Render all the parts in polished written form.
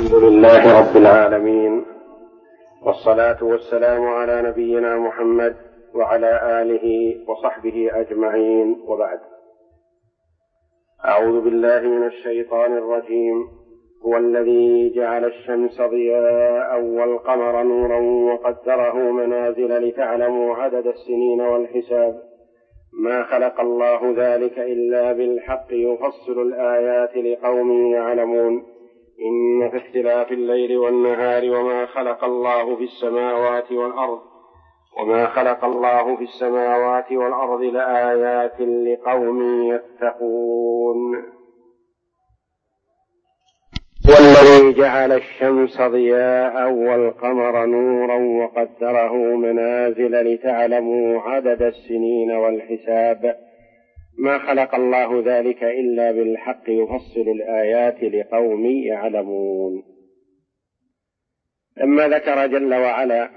الحمد لله رب العالمين، والصلاة والسلام على نبينا محمد وعلى آله وصحبه أجمعين، وبعد. أعوذ بالله من الشيطان الرجيم. هو الذي جعل الشمس ضياء والقمر نورا وقدره منازل لتعلموا عدد السنين والحساب، ما خلق الله ذلك إلا بالحق يفصل الآيات لقوم يعلمون. إن في اختلاف الليل والنهار وما خلق الله في السماوات والأرض لآيات لقوم يتقون. والذي جعل الشمس ضياء والقمر نورا وقدره منازل لتعلموا عدد السنين والحساب، ما خلق الله ذلك إلا بالحق يفصل الآيات لقوم يعلمون. لما ذكر جل وعلا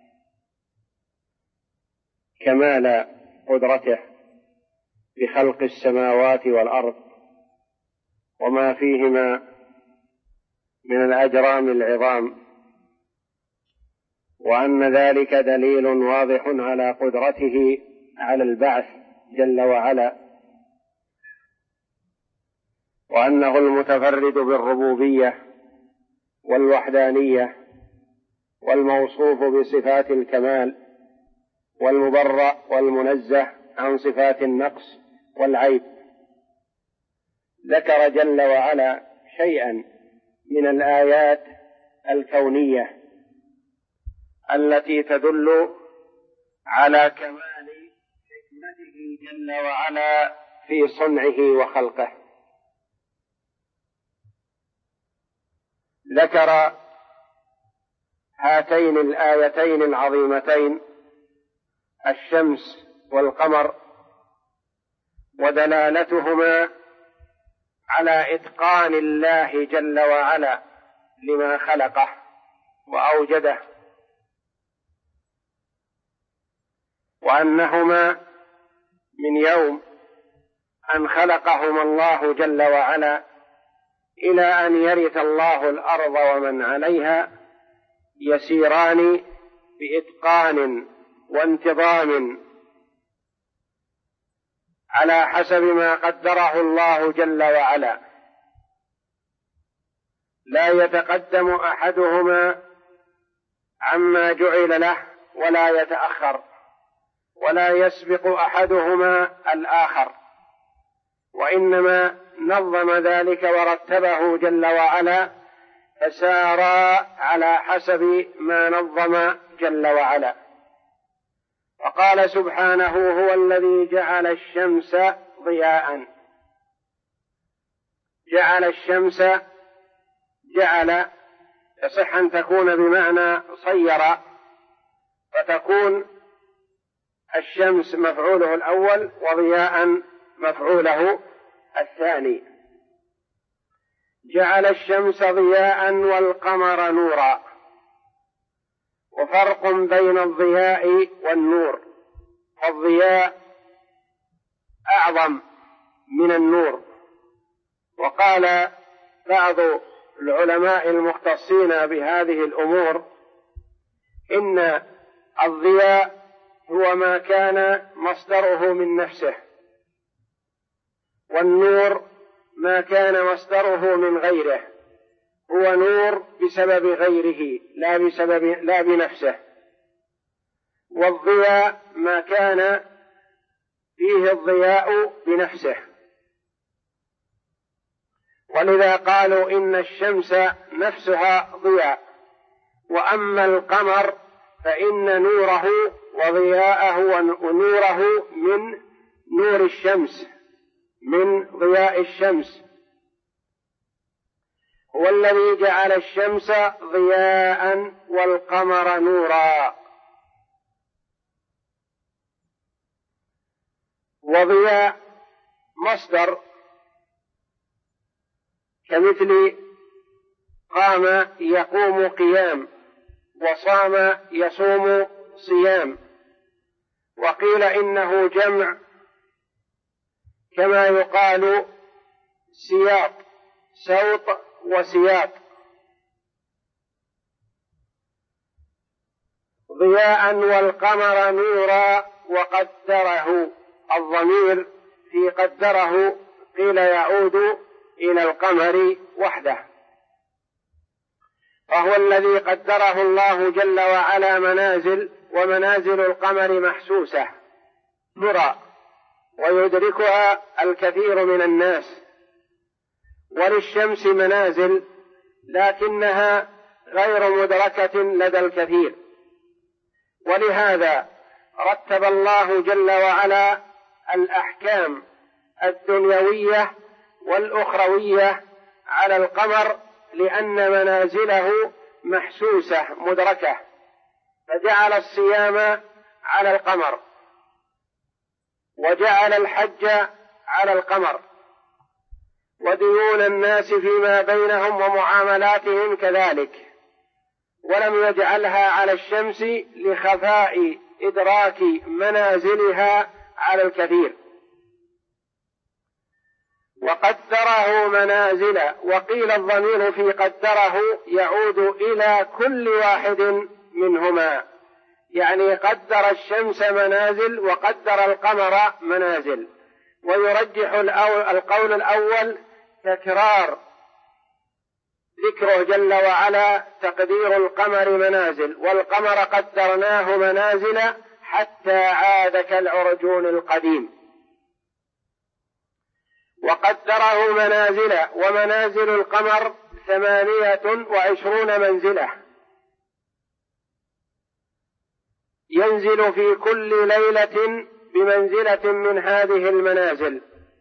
كمال قدرته بخلق السماوات والأرض وما فيهما من الأجرام العظام، وأن ذلك دليل واضح على قدرته على البعث جل وعلا، وأنه المتفرد بالربوبية والوحدانية والموصوف بصفات الكمال والمبرأ والمنزه عن صفات النقص والعيب. ذكر جل وعلا شيئا من الآيات الكونية التي تدل على كمال حكمته جل وعلا في صنعه وخلقه. ذكر هاتين الآيتين العظيمتين الشمس والقمر ودلالتهما على إتقان الله جل وعلا لما خلقه وأوجده، وأنهما من يوم أن خلقهما الله جل وعلا إلى أن يرث الله الأرض ومن عليها يسيران بإتقان وانتظام على حسب ما قدره الله جل وعلا، لا يتقدم أحدهما عما جعل له ولا يتأخر، ولا يسبق أحدهما الآخر، وإنما نظم ذلك ورتبه جل وعلا فسارا على حسب ما نظم جل وعلا. وقال سبحانه: هو الذي جعل الشمس ضياء. جعل الشمس، جعل يصح أن تكون بمعنى صير، فتكون الشمس مفعوله الأول وضياء مفعوله الثاني. جعل الشمس ضياء والقمر نورا. وفرق بين الضياء والنور، الضياء أعظم من النور. وقال بعض العلماء المختصين بهذه الأمور إن الضياء هو ما كان مصدره من نفسه، والنور ما كان مصدره من غيره، هو نور بسبب غيره لا بنفسه. والضياء ما كان فيه الضياء بنفسه، ولذا قالوا إن الشمس نفسها ضياء، وأما القمر فإن نوره وضياءه ونوره من نور الشمس، من ضياء الشمس. هو الذي جعل الشمس ضياء والقمر نورا. وضياء مصدر كمثل قام يقوم قيام، وصام يصوم صيام. وقيل إنه جمع كما يقال سياط، سوط وسياط، ضياء والقمر نورا وقدره. الضمير في قدره قيل يعود إلى القمر وحده، وهو الذي قدره الله جل وعلا منازل، ومنازل القمر محسوسة ترى ويدركها الكثير من الناس، وللشمس منازل لكنها غير مدركة لدى الكثير، ولهذا رتب الله جل وعلا الأحكام الدنيوية والأخروية على القمر، لأن منازله محسوسة مدركة، فجعل الصيام على القمر، وجعل الحج على القمر، وديون الناس فيما بينهم ومعاملاتهم كذلك، ولم يجعلها على الشمس لخفاء إدراك منازلها على الكثير. وقدره منازل، وقيل الضمير في قدره يعود إلى كل واحد منهما، يعني قدر الشمس منازل وقدر القمر منازل. ويرجح القول الأول تكرار ذكره جل وعلا تقدير القمر منازل، والقمر قدرناه منازل حتى عاد كالعرجون القديم. وقدره منازل، ومنازل القمر 28 منزلة، ينزل في كل ليلة بمنزلة من هذه المنازل،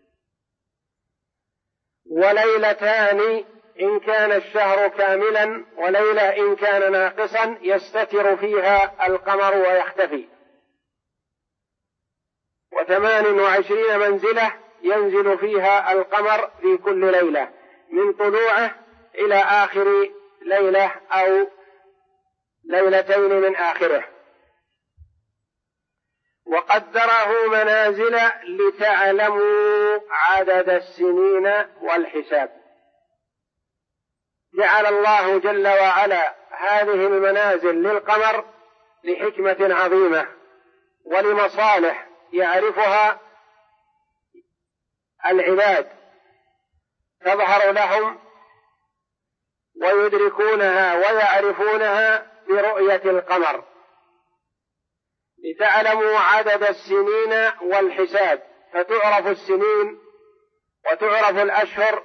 وليلتان إن كان الشهر كاملا، وليلة إن كان ناقصا يستتر فيها القمر ويختفي. 28 منزلة ينزل فيها القمر في كل ليلة من طلوعه إلى آخر ليلة أو ليلتين من آخره. وقدره منازل لتعلموا عدد السنين والحساب. جعل الله جل وعلا هذه المنازل للقمر لحكمة عظيمة ولمصالح يعرفها العباد تظهر لهم ويدركونها ويعرفونها برؤية القمر، لتعلموا عدد السنين والحساب، فتعرف السنين وتعرف الأشهر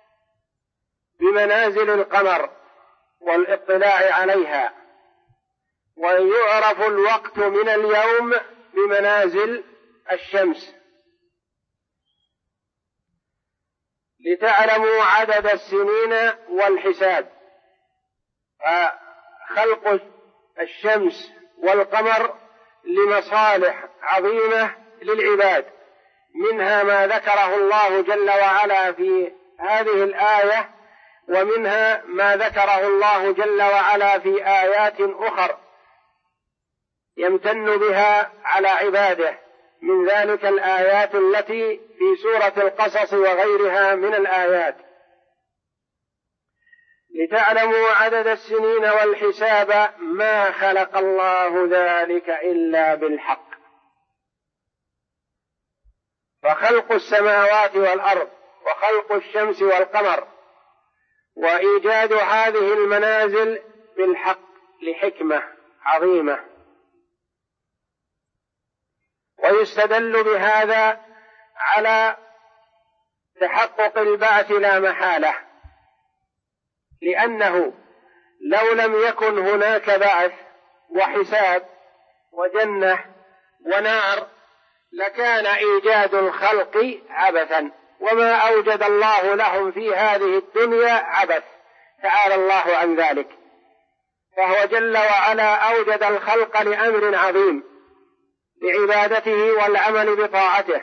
بمنازل القمر والاطلاع عليها، ويعرف الوقت من اليوم بمنازل الشمس. لتعلموا عدد السنين والحساب، فخلق الشمس والقمر لمصالح عظيمة للعباد، منها ما ذكره الله جل وعلا في هذه الآية، ومنها ما ذكره الله جل وعلا في آيات أخر يمتن بها على عباده، من ذلك الآيات التي في سورة القصص وغيرها من الآيات. لتعلموا عدد السنين والحساب ما خلق الله ذلك إلا بالحق. فخلق السماوات والأرض وخلق الشمس والقمر وإيجاد هذه المنازل بالحق لحكمة عظيمة. ويستدل بهذا على تحقق البعث لا محالة، لأنه لو لم يكن هناك بعث وحساب وجنة ونار لكان إيجاد الخلق عبثا، وما أوجد الله لهم في هذه الدنيا عبث، تعالى الله عن ذلك. فهو جل وعلا أوجد الخلق لأمر عظيم، بعبادته والعمل بطاعته،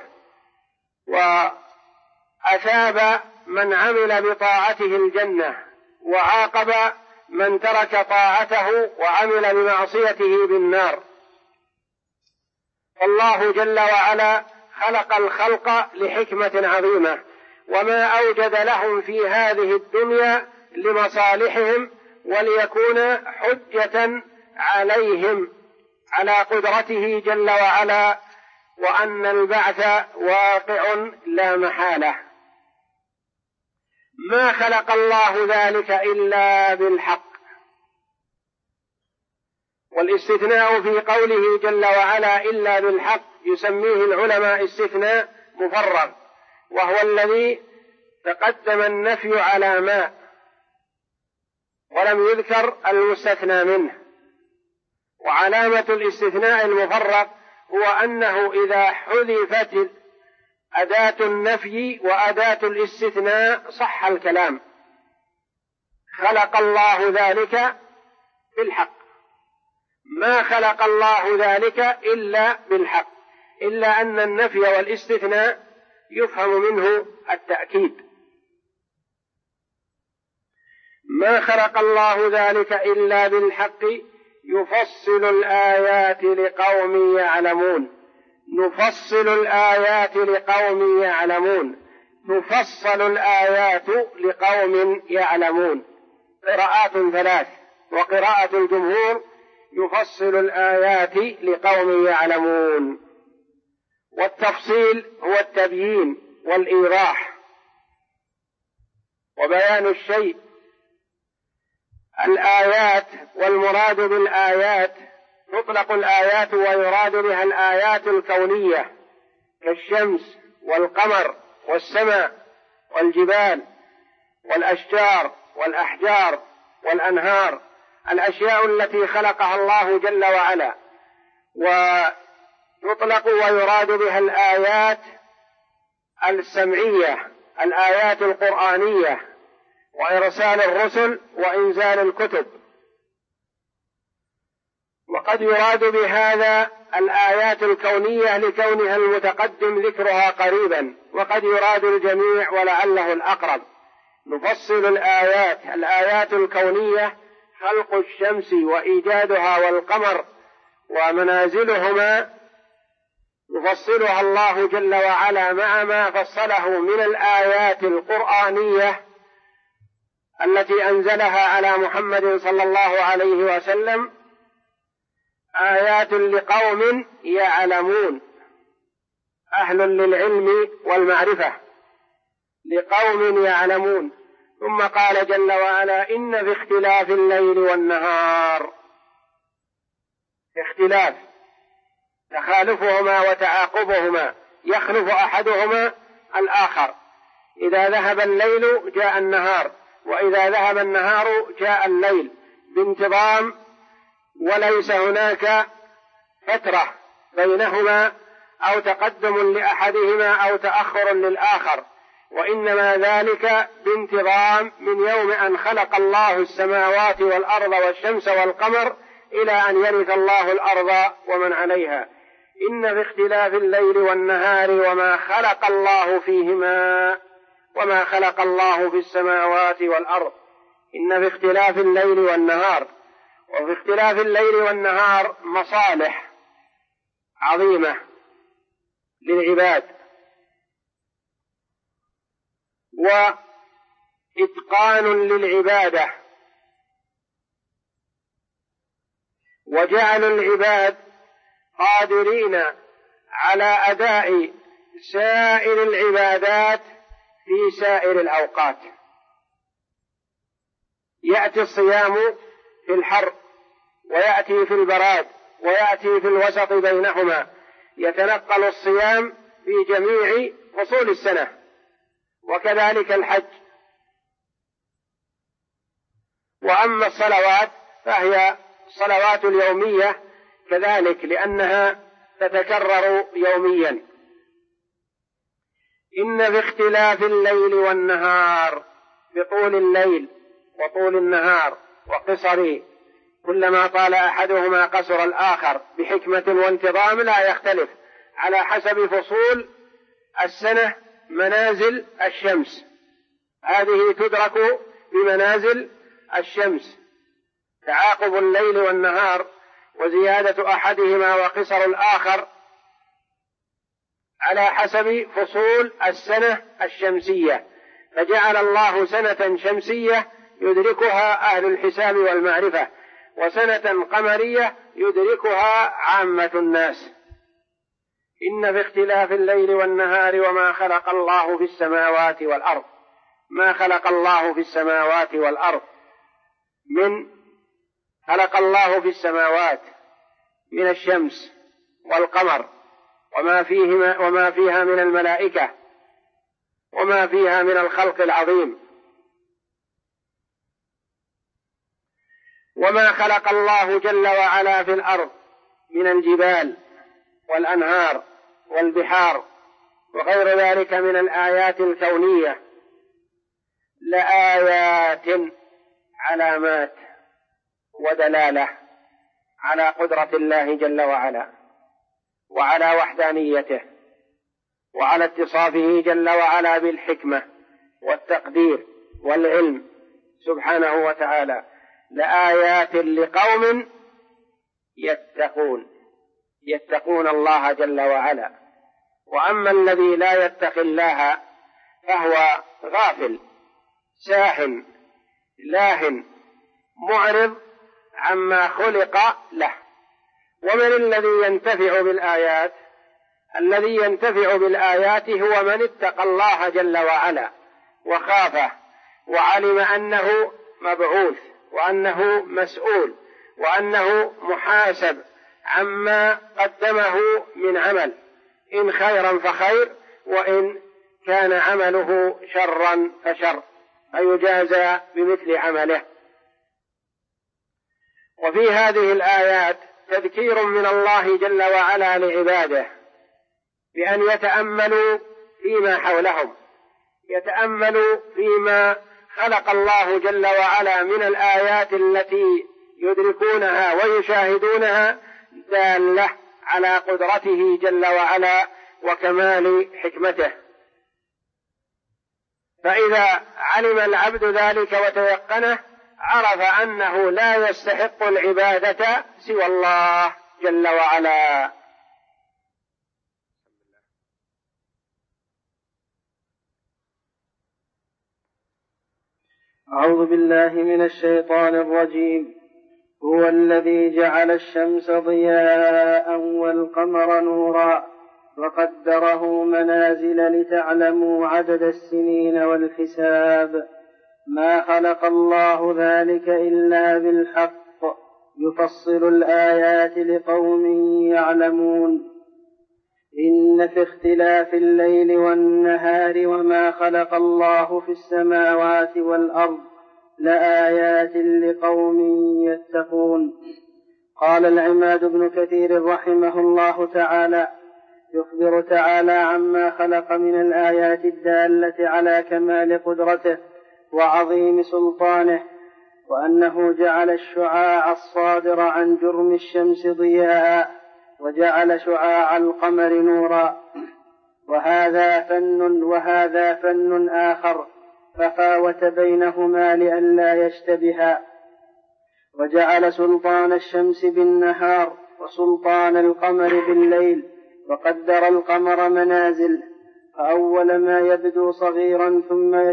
وأثاب من عمل بطاعته الجنة، وعاقب من ترك طاعته وعمل بمعصيته بالنار. الله جل وعلا خلق الخلق لحكمة عظيمة، وما أوجد لهم في هذه الدنيا لمصالحهم وليكون حجة عليهم على قدرته جل وعلا وأن البعث واقع لا محالة. ما خلق الله ذلك إلا بالحق. والاستثناء في قوله جل وعلا إلا بالحق يسميه العلماء استثناء مفرغ، وهو الذي تقدم النفي على ما ولم يذكر المستثنى منه. وعلامة الاستثناء المفرغ هو أنه إذا حذفت أداة النفي وأداة الاستثناء صح الكلام. خلق الله ذلك بالحق، ما خلق الله ذلك إلا بالحق، إلا أن النفي والاستثناء يفهم منه التأكيد. ما خلق الله ذلك إلا بالحق يفصل الآيات لقوم يعلمون. نفصل الآيات لقوم يعلمون، تفصل الآيات لقوم يعلمون. قراءات ثلاث، وقراءة الجمهور يفصل الآيات لقوم يعلمون. والتفصيل هو التبيين والإيضاح وبيان الشيء. الآيات، والمراد بالآيات تطلق الآيات ويراد بها الآيات الكونية كالشمس والقمر والسماء والجبال والأشجار والأحجار والأنهار، الأشياء التي خلقها الله جل وعلا. وتطلق ويراد بها الآيات السمعية، الآيات القرآنية، وإرسال الرسل وإنزال الكتب. وقد يراد بهذا الآيات الكونية لكونها المتقدم ذكرها قريبا، وقد يراد الجميع ولعله الأقرب. نفصل الآيات الكونية خلق الشمس وإيجادها والقمر ومنازلهما يفصلها الله جل وعلا مع ما فصله من الآيات القرآنية التي أنزلها على محمد صلى الله عليه وسلم، آيات لقوم يعلمون، أهل للعلم والمعرفة، لقوم يعلمون. ثم قال جل وعلا إن في اختلاف الليل والنهار، اختلاف تخالفهما وتعاقبهما، يخلف أحدهما الآخر. إذا ذهب الليل جاء النهار، وإذا ذهب النهار جاء الليل بانتظام، وليس هناك فترة بينهما أو تقدم لأحدهما أو تأخر للآخر، وإنما ذلك بانتظام من يوم أن خلق الله السماوات والأرض والشمس والقمر إلى أن يرث الله الأرض ومن عليها. إن في اختلاف الليل والنهار وما خلق الله فيهما وما خلق الله في السماوات والأرض. إن في اختلاف الليل والنهار، وفي اختلاف الليل والنهار مصالح عظيمة للعباد وإتقان للعبادة، وجعل العباد قادرين على أداء سائر العبادات في سائر الأوقات. يأتي الصيام في الحر، ويأتي في البراد، ويأتي في الوسط بينهما، يتنقل الصيام في جميع فصول السنة، وكذلك الحج. وأما الصلوات فهي الصلوات اليومية كذلك، لأنها تتكرر يوميا. إن في اختلاف الليل والنهار، بطول الليل وطول النهار وقصره، كلما طال أحدهما قصر الآخر بحكمة وانتظام لا يختلف، على حسب فصول السنة منازل الشمس، هذه تدرك بمنازل الشمس، تعاقب الليل والنهار وزيادة أحدهما وقصر الآخر على حسب فصول السنة الشمسية. فجعل الله سنة شمسية يدركها أهل الحساب والمعرفة، وسنة قمرية يدركها عامة الناس. إن في اختلاف الليل والنهار وما خلق الله في السماوات والأرض، ما خلق الله في السماوات والأرض خلق الله في السماوات من الشمس والقمر وما فيها من الملائكة وما فيها من الخلق العظيم، وما خلق الله جل وعلا في الأرض من الجبال والأنهار والبحار وغير ذلك من الآيات الكونية لآيات علامات ودلالة على قدرة الله جل وعلا وعلى وحدانيته وعلى اتصافه جل وعلا بالحكمة والتقدير والعلم سبحانه وتعالى، لآيات لقوم يتقون الله جل وعلا. وأما الذي لا يتقي الله فهو غافل ساهٍ لاهٍ معرض عما خلق له. ومن الذي ينتفع بالآيات؟ الذي ينتفع بالآيات هو من اتقى الله جل وعلا وخافه وعلم أنه مبعوث وأنه مسؤول وأنه محاسب عما قدمه من عمل، إن خيرا فخير وإن كان عمله شرا فشر، فيجازى بمثل عمله. وفي هذه الآيات تذكير من الله جل وعلا لعباده بأن يتأملوا فيما حولهم، يتأملوا فيما خلق الله جل وعلا من الآيات التي يدركونها ويشاهدونها دالة على قدرته جل وعلا وكمال حكمته. فإذا علم العبد ذلك وتيقنه عرف أنه لا يستحق العبادة سوى الله جل وعلا. أعوذ بالله من الشيطان الرجيم. هو الذي جعل الشمس ضياء والقمر نورا وقدره منازل لتعلموا عدد السنين والحساب ما خلق الله ذلك إلا بالحق يفصل الآيات لقوم يعلمون. إن في اختلاف الليل والنهار وما خلق الله في السماوات والأرض لآيات لقوم يتقون. قال العماد بن كثير رحمه الله تعالى: يخبر تعالى عما خلق من الآيات الدالة على كمال قدرته وعظيم سلطانه، وأنه جعل الشعاع الصادر عن جرم الشمس ضياء وجعل شعاع القمر نورا، وهذا فن آخر ففاوت بينهما لئلا يشتبها. وجعل سلطان الشمس بالنهار وسلطان القمر بالليل، وقدر القمر منازل، فأول ما يبدو صغيرا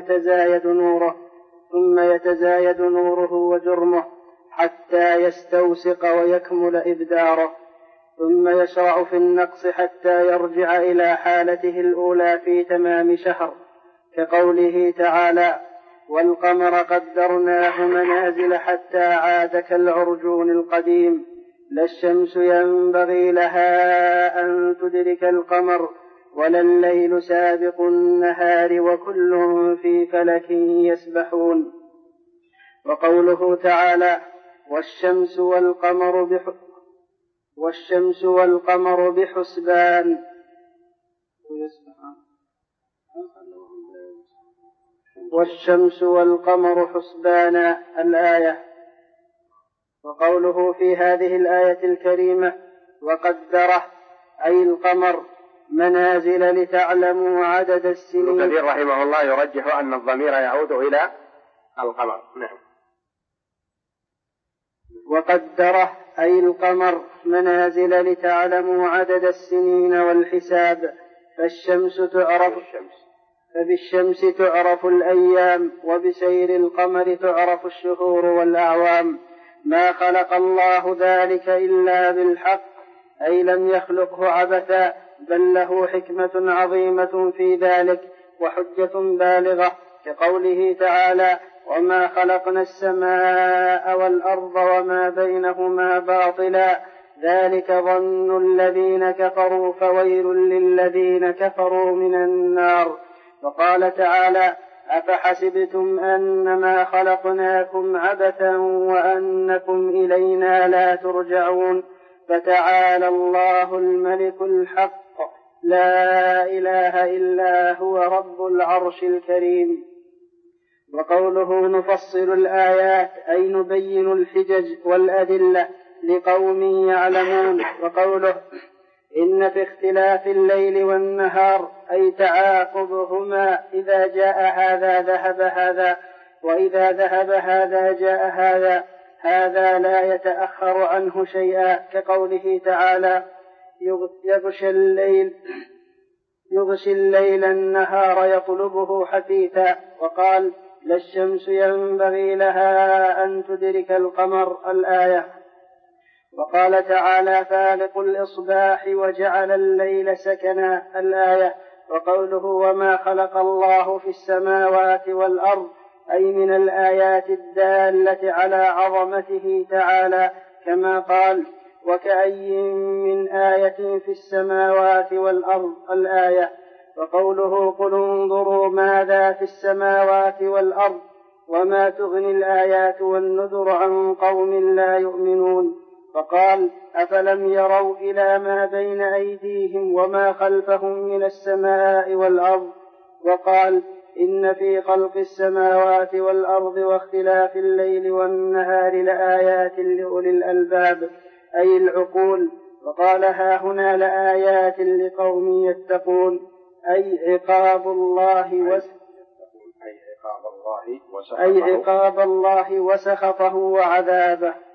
ثم يتزايد نوره وجرمه حتى يستوسق ويكمل إبداره، ثم يشرع في النقص حتى يرجع إلى حالته الأولى في تمام شهر، كقوله تعالى: والقمر قدرناه منازل حتى عاد كالعرجون القديم، لا الشمس ينبغي لها أن تدرك القمر ولا الليل سابق النهار وكل في فلك يسبحون. وقوله تعالى: والشمس والقمر بحسبان حسبانا الآية. وقوله في هذه الآية الكريمة: وقدره أي القمر منازل لتعلموا عدد السنين. ابن كثير رحمه الله يرجح أن الضمير يعود إلى القمر. نعم. وقدره أي القمر منازل لتعلموا عدد السنين والحساب، فبالشمس تعرف الأيام، وبسير القمر تعرف الشهور والأعوام، ما خلق الله ذلك إلا بالحق، أي لم يخلقه عبثا، بل له حكمة عظيمة في ذلك وحجة بالغة، كقوله تعالى: وما خلقنا السماء والأرض وما بينهما باطلا، ذلك ظن الذين كفروا فويل للذين كفروا من النار. وقال تعالى: أفحسبتم أنما خلقناكم عبثا وأنكم إلينا لا ترجعون، فتعالى الله الملك الحق، لا إله إلا هو رب العرش الكريم. وقوله نفصل الآيات أي نبين الحجج والأدلة لقوم يعلمون. وقوله إن في اختلاف الليل والنهار أي تعاقبهما، إذا جاء هذا ذهب هذا، وإذا ذهب هذا جاء هذا، هذا لا يتأخر عنه شيئا، كقوله تعالى: يغشي الليل النهار يطلبه حثيثا. وقال: لا الشمس ينبغي لها أن تدرك القمر، الآية. وقال تعالى: فالق الإصباح وجعل الليل سكنا، الآية. وقوله وما خلق الله في السماوات والأرض، أي من الآيات الدالة على عظمته تعالى، كما قال: وكأي من آية في السماوات والأرض، الآية. وقوله قل انظروا ماذا في السماوات والأرض وما تغني الآيات والنذر عن قوم لا يؤمنون. فقال: أفلم يروا إلى ما بين أيديهم وما خلفهم من السماء والأرض. وقال: إن في خلق السماوات والأرض واختلاف الليل والنهار لآيات لأولي الألباب، أي العقول. وقال: ها هنا لآيات لقوم يتقون، أي عقاب الله وسخطه وعذابه.